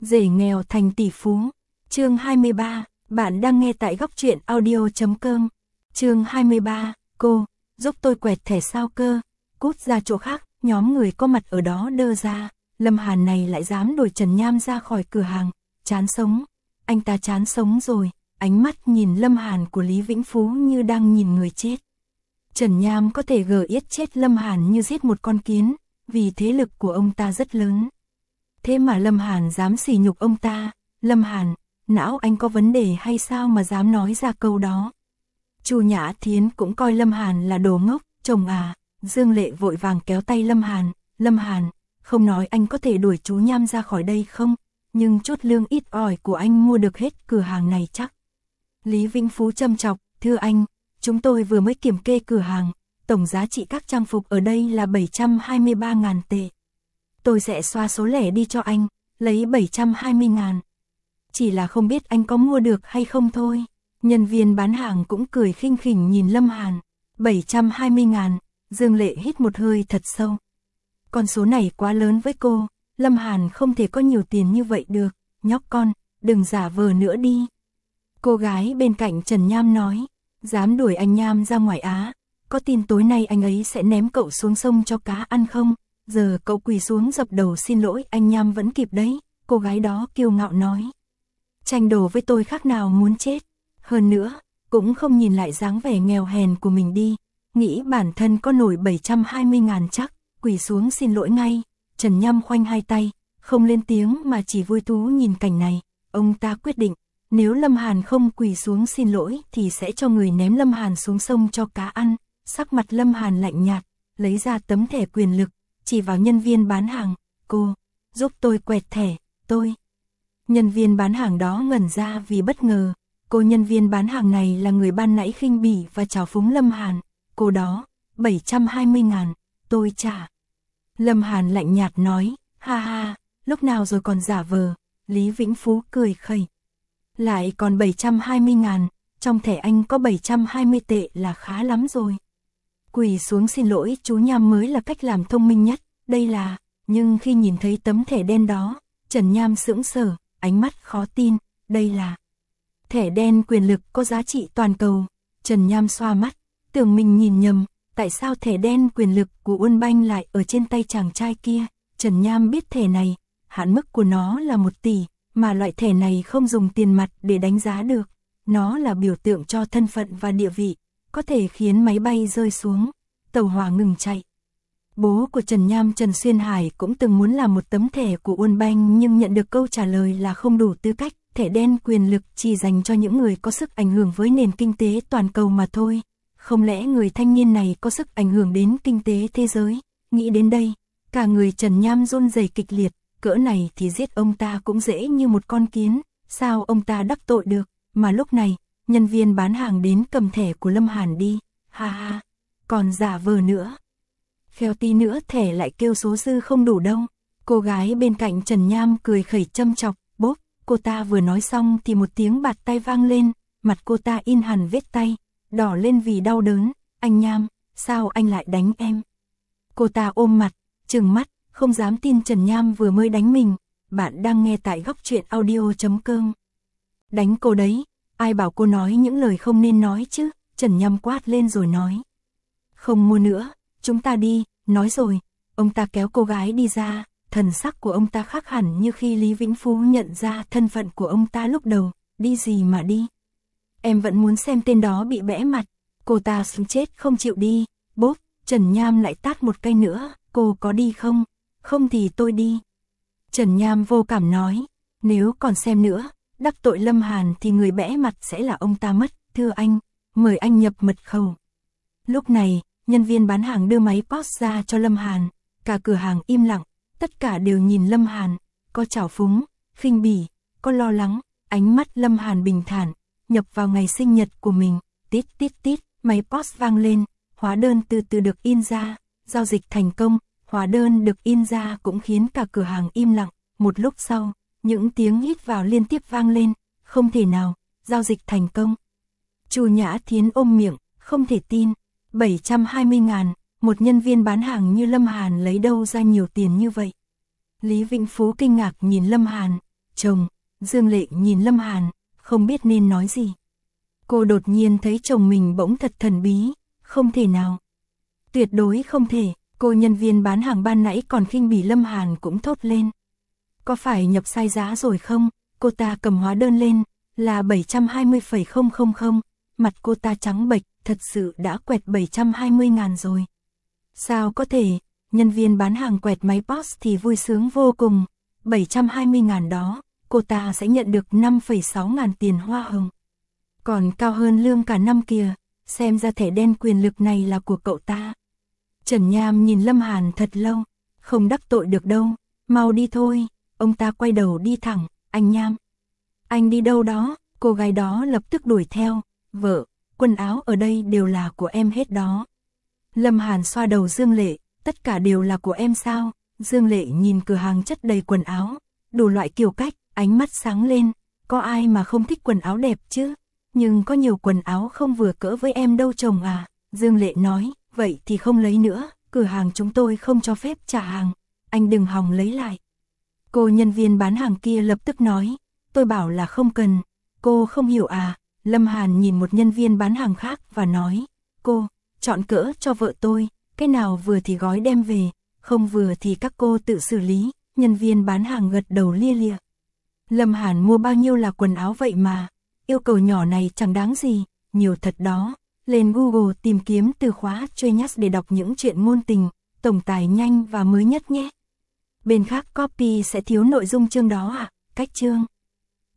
Rể nghèo thành tỷ phú. Chương 23, bạn đang nghe tại góc truyện audio.com. Chương 23, cô, giúp tôi quẹt thẻ sao cơ? Cút ra chỗ khác, nhóm người có mặt ở đó đơ ra. Lâm Hàn này lại dám đuổi Trần Nham ra khỏi cửa hàng, chán sống. Anh ta chán sống rồi, ánh mắt nhìn Lâm Hàn của Lý Vĩnh Phú như đang nhìn người chết. Trần Nham có thể giết chết Lâm Hàn như giết một con kiến, vì thế lực của ông ta rất lớn. Thế mà Lâm Hàn dám sỉ nhục ông ta. Lâm Hàn, não anh có vấn đề hay sao mà dám nói ra câu đó? Chu Nhã Thiến cũng coi Lâm Hàn là đồ ngốc. Chồng à? Dương Lệ vội vàng kéo tay Lâm Hàn. Lâm Hàn, không nói anh có thể đuổi chú Nham ra khỏi đây không? Nhưng chút lương ít ỏi của anh mua được hết cửa hàng này chắc. Lý Vĩnh Phú châm chọc, thưa anh, chúng tôi vừa mới kiểm kê cửa hàng, tổng giá trị các trang phục ở đây là 723.000 tệ. Tôi sẽ xóa số lẻ đi cho anh, lấy 720.000. Chỉ là không biết anh có mua được hay không thôi. Nhân viên bán hàng cũng cười khinh khỉnh nhìn Lâm Hàn. 720.000, Dương Lệ hít một hơi thật sâu. Con số này quá lớn với cô, Lâm Hàn không thể có nhiều tiền như vậy được. Nhóc con, đừng giả vờ nữa đi. Cô gái bên cạnh Trần Nham nói, dám đuổi anh Nham ra ngoài á, có tin tối nay anh ấy sẽ ném cậu xuống sông cho cá ăn không? Giờ cậu quỳ xuống dập đầu xin lỗi anh Nham vẫn kịp đấy, cô gái đó kiêu ngạo nói. Tranh đồ với tôi khác nào muốn chết. Hơn nữa, cũng không nhìn lại dáng vẻ nghèo hèn của mình đi, nghĩ bản thân có nổi 720.000 chắc, quỳ xuống xin lỗi ngay. Trần Nham khoanh hai tay, không lên tiếng mà chỉ vui thú nhìn cảnh này. Ông ta quyết định, nếu Lâm Hàn không quỳ xuống xin lỗi thì sẽ cho người ném Lâm Hàn xuống sông cho cá ăn. Sắc mặt Lâm Hàn lạnh nhạt, lấy ra tấm thẻ quyền lực, chỉ vào nhân viên bán hàng. Cô, giúp tôi quẹt thẻ, tôi. Nhân viên bán hàng đó ngẩn ra vì bất ngờ. Cô nhân viên bán hàng này là người ban nãy khinh bỉ và trào phúng Lâm Hàn. Cô đó, 720.000, tôi trả. Lâm Hàn lạnh nhạt nói, ha ha, lúc nào rồi còn giả vờ. Lý Vĩnh Phú cười khẩy. Lại còn 720.000, trong thẻ anh có 720 tệ là khá lắm rồi. Quỳ xuống xin lỗi chú Nham mới là cách làm thông minh nhất, đây là, nhưng khi nhìn thấy tấm thẻ đen đó, Trần Nham sững sờ, ánh mắt khó tin, đây là thẻ đen quyền lực có giá trị toàn cầu. Trần Nham xoa mắt, tưởng mình nhìn nhầm, tại sao thẻ đen quyền lực của Uân Banh lại ở trên tay chàng trai kia? Trần Nham biết thẻ này, hạn mức của nó là 1 tỷ, mà loại thẻ này không dùng tiền mặt để đánh giá được. Nó là biểu tượng cho thân phận và địa vị, có thể khiến máy bay rơi xuống, tàu hỏa ngừng chạy. Bố của Trần Nham Trần Xuyên Hải cũng từng muốn làm một tấm thẻ của Uân Banh nhưng nhận được câu trả lời là không đủ tư cách. Thẻ đen quyền lực chỉ dành cho những người có sức ảnh hưởng với nền kinh tế toàn cầu mà thôi. Không lẽ người thanh niên này có sức ảnh hưởng đến kinh tế thế giới? Nghĩ đến đây, cả người Trần Nham run rẩy kịch liệt, cỡ này thì giết ông ta cũng dễ như một con kiến, sao ông ta đắc tội được? Mà lúc này, nhân viên bán hàng đến cầm thẻ của Lâm Hàn đi, ha ha, còn giả vờ nữa. Kheo tí nữa thẻ lại kêu số dư không đủ đâu. Cô gái bên cạnh Trần Nham cười khẩy châm chọc, bốp, cô ta vừa nói xong thì một tiếng bạt tay vang lên, mặt cô ta in hẳn vết tay, đỏ lên vì đau đớn. Anh Nham, sao anh lại đánh em? Cô ta ôm mặt, trừng mắt, không dám tin Trần Nham vừa mới đánh mình. Bạn đang nghe tại góc truyện audio.com. Đánh cô đấy, ai bảo cô nói những lời không nên nói chứ? Trần Nham quát lên rồi nói. Không mua nữa, chúng ta đi, nói rồi. Ông ta kéo cô gái đi ra, thần sắc của ông ta khác hẳn như khi Lý Vĩnh Phú nhận ra thân phận của ông ta lúc đầu. Đi gì mà đi? Em vẫn muốn xem tên đó bị bẽ mặt. Cô ta sống chết không chịu đi. Bốp, Trần Nham lại tát một cây nữa. Cô có đi không? Không thì tôi đi. Trần Nham vô cảm nói, nếu còn xem nữa, đắc tội Lâm Hàn thì người bẽ mặt sẽ là ông ta mất. Thưa anh, mời anh nhập mật khẩu. Lúc này, nhân viên bán hàng đưa máy POS ra cho Lâm Hàn. Cả cửa hàng im lặng, tất cả đều nhìn Lâm Hàn, có trào phúng, khinh bỉ, có lo lắng. Ánh mắt Lâm Hàn bình thản, nhập vào ngày sinh nhật của mình. Tít tít tít, máy POS vang lên, hóa đơn từ từ được in ra, giao dịch thành công. Hóa đơn được in ra cũng khiến cả cửa hàng im lặng. Một lúc sau, những tiếng hít vào liên tiếp vang lên. Không thể nào, giao dịch thành công. Chu Nhã Thiến ôm miệng, không thể tin. 720.000, một nhân viên bán hàng như Lâm Hàn lấy đâu ra nhiều tiền như vậy? Lý Vĩnh Phú kinh ngạc nhìn Lâm Hàn. Chồng, Dương Lệ nhìn Lâm Hàn, không biết nên nói gì. Cô đột nhiên thấy chồng mình bỗng thật thần bí, không thể nào. Tuyệt đối không thể, cô nhân viên bán hàng ban nãy còn khinh bỉ Lâm Hàn cũng thốt lên. Có phải nhập sai giá rồi không? Cô ta cầm hóa đơn lên, là 720,000, mặt cô ta trắng bệch, thật sự đã quẹt 720.000 rồi. Sao có thể, nhân viên bán hàng quẹt máy POS thì vui sướng vô cùng, 720.000 đó, cô ta sẽ nhận được 5,6 ngàn tiền hoa hồng. Còn cao hơn lương cả năm kìa, xem ra thẻ đen quyền lực này là của cậu ta. Trần Nham nhìn Lâm Hàn thật lâu, không đắc tội được đâu, mau đi thôi, ông ta quay đầu đi thẳng, anh Nham. Anh đi đâu đó, cô gái đó lập tức đuổi theo, vợ, quần áo ở đây đều là của em hết đó. Lâm Hàn xoa đầu Dương Lệ, tất cả đều là của em sao? Dương Lệ nhìn cửa hàng chất đầy quần áo, đủ loại kiểu cách, ánh mắt sáng lên, có ai mà không thích quần áo đẹp chứ? Nhưng có nhiều quần áo không vừa cỡ với em đâu chồng à. Dương Lệ nói, vậy thì không lấy nữa, cửa hàng chúng tôi không cho phép trả hàng, anh đừng hòng lấy lại. Cô nhân viên bán hàng kia lập tức nói, tôi bảo là không cần, cô không hiểu à. Lâm Hàn nhìn một nhân viên bán hàng khác và nói, cô, chọn cỡ cho vợ tôi, cái nào vừa thì gói đem về, không vừa thì các cô tự xử lý. Nhân viên bán hàng gật đầu lia lịa. Lâm Hàn mua bao nhiêu là quần áo vậy mà, yêu cầu nhỏ này chẳng đáng gì, nhiều thật đó. Lên Google tìm kiếm từ khóa Genius để đọc những chuyện ngôn tình, tổng tài nhanh và mới nhất nhé. Bên khác copy sẽ thiếu nội dung chương đó à, cách chương.